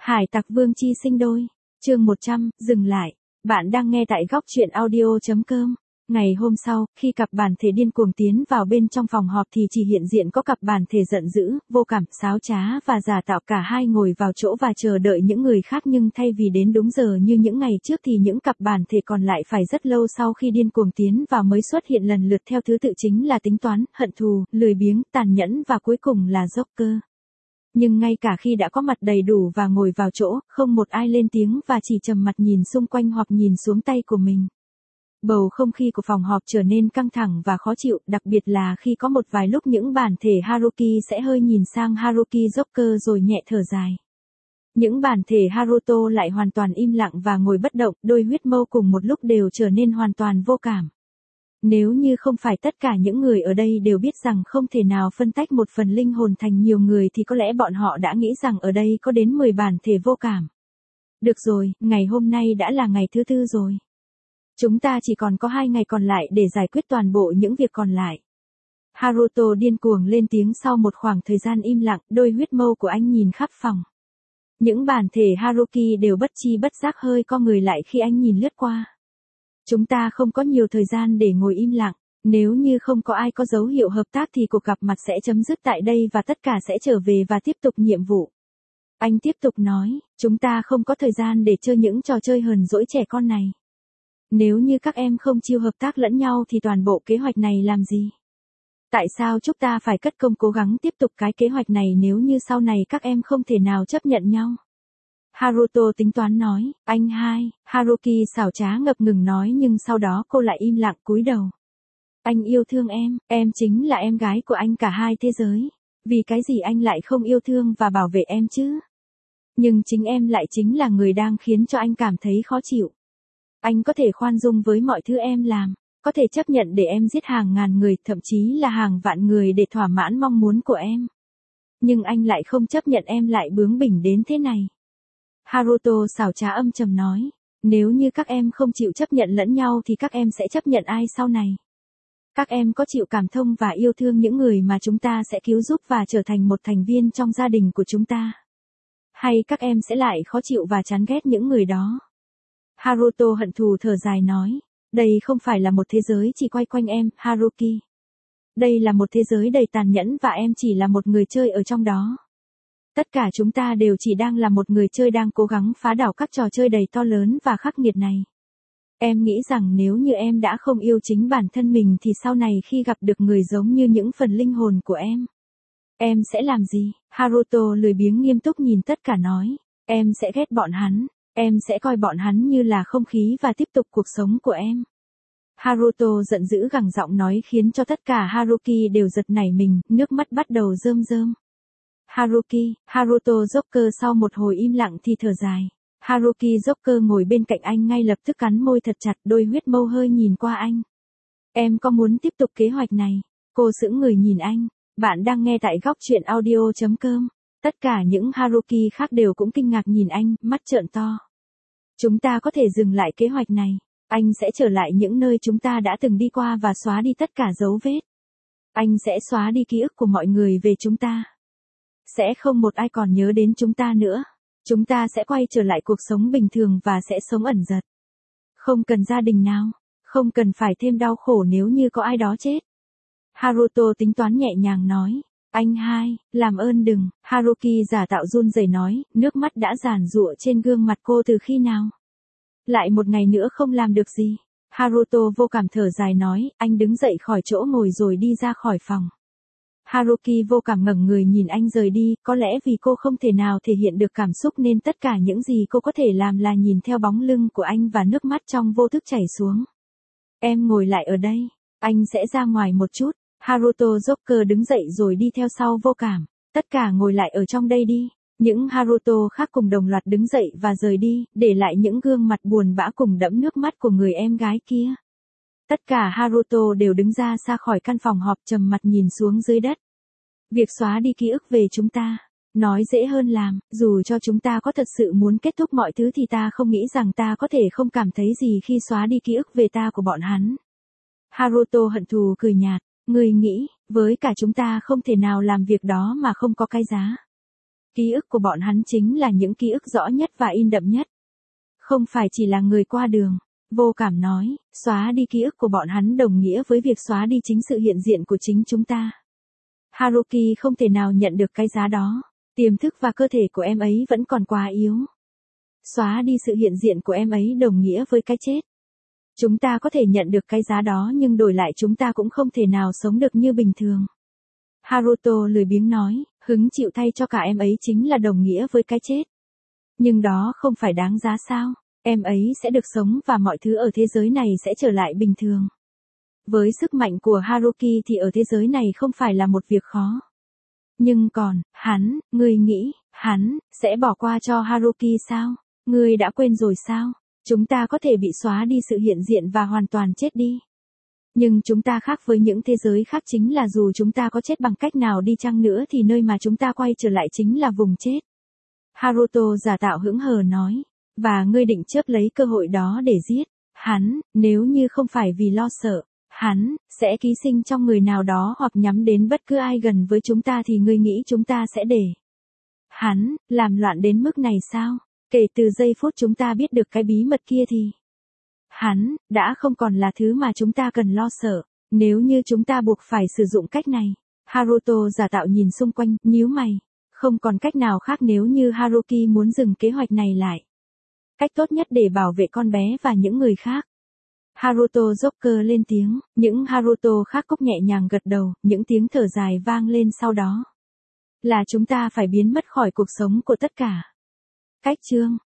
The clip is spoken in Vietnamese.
Hải tặc Vương Chi sinh đôi. Chương 100, dừng lại. Bạn đang nghe tại góc truyện audio.com. Ngày hôm sau, khi cặp bản thể điên cuồng tiến vào bên trong phòng họp thì chỉ hiện diện có cặp bản thể giận dữ, vô cảm, sáo trá và giả tạo, cả hai ngồi vào chỗ và chờ đợi những người khác, nhưng thay vì đến đúng giờ như những ngày trước thì những cặp bản thể còn lại phải rất lâu sau khi điên cuồng tiến vào mới xuất hiện, lần lượt theo thứ tự chính là tính toán, hận thù, lười biếng, tàn nhẫn và cuối cùng là Joker. Nhưng ngay cả khi đã có mặt đầy đủ và ngồi vào chỗ, không một ai lên tiếng và chỉ trầm mặt nhìn xung quanh hoặc nhìn xuống tay của mình. Bầu không khí của phòng họp trở nên căng thẳng và khó chịu, đặc biệt là khi có một vài lúc những bản thể Haruki sẽ hơi nhìn sang Haruki Joker rồi nhẹ thở dài. Những bản thể Haruto lại hoàn toàn im lặng và ngồi bất động, đôi huyết mâu cùng một lúc đều trở nên hoàn toàn vô cảm. Nếu như không phải tất cả những người ở đây đều biết rằng không thể nào phân tách một phần linh hồn thành nhiều người thì có lẽ bọn họ đã nghĩ rằng ở đây có đến 10 bản thể vô cảm. Được rồi, ngày hôm nay đã là ngày thứ 4 rồi. Chúng ta chỉ còn có 2 ngày còn lại để giải quyết toàn bộ những việc còn lại. Haruto điên cuồng lên tiếng sau một khoảng thời gian im lặng, đôi huyết mâu của anh nhìn khắp phòng. Những bản thể Haruki đều bất chi bất giác hơi co người lại khi anh nhìn lướt qua. Chúng ta không có nhiều thời gian để ngồi im lặng, nếu như không có ai có dấu hiệu hợp tác thì cuộc gặp mặt sẽ chấm dứt tại đây và tất cả sẽ trở về và tiếp tục nhiệm vụ. Anh tiếp tục nói, chúng ta không có thời gian để chơi những trò chơi hờn dỗi trẻ con này. Nếu như các em không chịu hợp tác lẫn nhau thì toàn bộ kế hoạch này làm gì? Tại sao chúng ta phải cất công cố gắng tiếp tục cái kế hoạch này nếu như sau này các em không thể nào chấp nhận nhau? Haruto tính toán nói, anh hai, Haruki xảo trá ngập ngừng nói, nhưng sau đó cô lại im lặng cúi đầu. Anh yêu thương em chính là em gái của anh cả hai thế giới. Vì cái gì anh lại không yêu thương và bảo vệ em chứ? Nhưng chính em lại chính là người đang khiến cho anh cảm thấy khó chịu. Anh có thể khoan dung với mọi thứ em làm, có thể chấp nhận để em giết hàng ngàn người, thậm chí là hàng vạn người để thỏa mãn mong muốn của em. Nhưng anh lại không chấp nhận em lại bướng bỉnh đến thế này. Haruto xảo trá âm trầm nói, nếu như các em không chịu chấp nhận lẫn nhau thì các em sẽ chấp nhận ai sau này? Các em có chịu cảm thông và yêu thương những người mà chúng ta sẽ cứu giúp và trở thành một thành viên trong gia đình của chúng ta? Hay các em sẽ lại khó chịu và chán ghét những người đó? Haruto hận thù thở dài nói, đây không phải là một thế giới chỉ quay quanh em, Haruki. Đây là một thế giới đầy tàn nhẫn và em chỉ là một người chơi ở trong đó. Tất cả chúng ta đều chỉ đang là một người chơi đang cố gắng phá đảo các trò chơi đầy to lớn và khắc nghiệt này. Em nghĩ rằng nếu như em đã không yêu chính bản thân mình thì sau này khi gặp được người giống như những phần linh hồn của em sẽ làm gì? Haruto lười biếng nghiêm túc nhìn tất cả nói, em sẽ ghét bọn hắn, em sẽ coi bọn hắn như là không khí và tiếp tục cuộc sống của em. Haruto giận dữ gằn giọng nói khiến cho tất cả Haruki đều giật nảy mình, nước mắt bắt đầu rơm rơm. Haruto Joker sau một hồi im lặng thì thở dài. Haruki Joker ngồi bên cạnh anh ngay lập tức cắn môi thật chặt, đôi huyết mâu hơi nhìn qua anh. Em có muốn tiếp tục kế hoạch này? Cô sững người nhìn anh. Bạn đang nghe tại góc truyện audio.com. Tất cả những Haruki khác đều cũng kinh ngạc nhìn anh, mắt trợn to. Chúng ta có thể dừng lại kế hoạch này. Anh sẽ trở lại những nơi chúng ta đã từng đi qua và xóa đi tất cả dấu vết. Anh sẽ xóa đi ký ức của mọi người về chúng ta. Sẽ không một ai còn nhớ đến chúng ta nữa. Chúng ta sẽ quay trở lại cuộc sống bình thường và sẽ sống ẩn dật. Không cần gia đình nào. Không cần phải thêm đau khổ nếu như có ai đó chết. Haruto tính toán nhẹ nhàng nói. Anh hai, làm ơn đừng. Haruki giả tạo run rẩy nói, nước mắt đã giàn giụa trên gương mặt cô từ khi nào? Lại một ngày nữa không làm được gì. Haruto vô cảm thở dài nói, anh đứng dậy khỏi chỗ ngồi rồi đi ra khỏi phòng. Haruki vô cảm ngẩng người nhìn anh rời đi, có lẽ vì cô không thể nào thể hiện được cảm xúc nên tất cả những gì cô có thể làm là nhìn theo bóng lưng của anh và nước mắt trong vô thức chảy xuống. Em ngồi lại ở đây, anh sẽ ra ngoài một chút. Haruto Joker đứng dậy rồi đi theo sau vô cảm. Tất cả ngồi lại ở trong đây đi. Những Haruto khác cùng đồng loạt đứng dậy và rời đi, để lại những gương mặt buồn bã cùng đẫm nước mắt của người em gái kia. Tất cả Haruto đều đứng ra xa khỏi căn phòng họp trầm mặt nhìn xuống dưới đất. Việc xóa đi ký ức về chúng ta, nói dễ hơn làm, dù cho chúng ta có thật sự muốn kết thúc mọi thứ thì ta không nghĩ rằng ta có thể không cảm thấy gì khi xóa đi ký ức về ta của bọn hắn. Haruto hận thù cười nhạt, người nghĩ, với cả chúng ta không thể nào làm việc đó mà không có cái giá. Ký ức của bọn hắn chính là những ký ức rõ nhất và in đậm nhất. Không phải chỉ là người qua đường. Vô cảm nói, xóa đi ký ức của bọn hắn đồng nghĩa với việc xóa đi chính sự hiện diện của chính chúng ta. Haruki không thể nào nhận được cái giá đó. Tiềm thức và cơ thể của em ấy vẫn còn quá yếu. Xóa đi sự hiện diện của em ấy đồng nghĩa với cái chết. Chúng ta có thể nhận được cái giá đó nhưng đổi lại chúng ta cũng không thể nào sống được như bình thường. Haruto lười biếng nói, hứng chịu thay cho cả em ấy chính là đồng nghĩa với cái chết. Nhưng đó không phải đáng giá sao? Em ấy sẽ được sống và mọi thứ ở thế giới này sẽ trở lại bình thường. Với sức mạnh của Haruki thì ở thế giới này không phải là một việc khó. Nhưng còn, ngươi nghĩ, hắn, sẽ bỏ qua cho Haruki sao? Ngươi đã quên rồi sao? Chúng ta có thể bị xóa đi sự hiện diện và hoàn toàn chết đi. Nhưng chúng ta khác với những thế giới khác chính là dù chúng ta có chết bằng cách nào đi chăng nữa thì nơi mà chúng ta quay trở lại chính là vùng chết. Haruto giả tạo hững hờ nói. Và ngươi định chớp lấy cơ hội đó để giết hắn, nếu như không phải vì lo sợ, hắn sẽ ký sinh trong người nào đó hoặc nhắm đến bất cứ ai gần với chúng ta thì ngươi nghĩ chúng ta sẽ để hắn làm loạn đến mức này sao? Kể từ giây phút chúng ta biết được cái bí mật kia thì hắn đã không còn là thứ mà chúng ta cần lo sợ. Nếu như chúng ta buộc phải sử dụng cách này, Haruto giả tạo nhìn xung quanh, nhíu mày. Không còn cách nào khác nếu như Haruki muốn dừng kế hoạch này lại. Cách tốt nhất để bảo vệ con bé và những người khác. Haruto Joker lên tiếng, những Haruto khác cũng nhẹ nhàng gật đầu, những tiếng thở dài vang lên sau đó. Là chúng ta phải biến mất khỏi cuộc sống của tất cả. Cách chương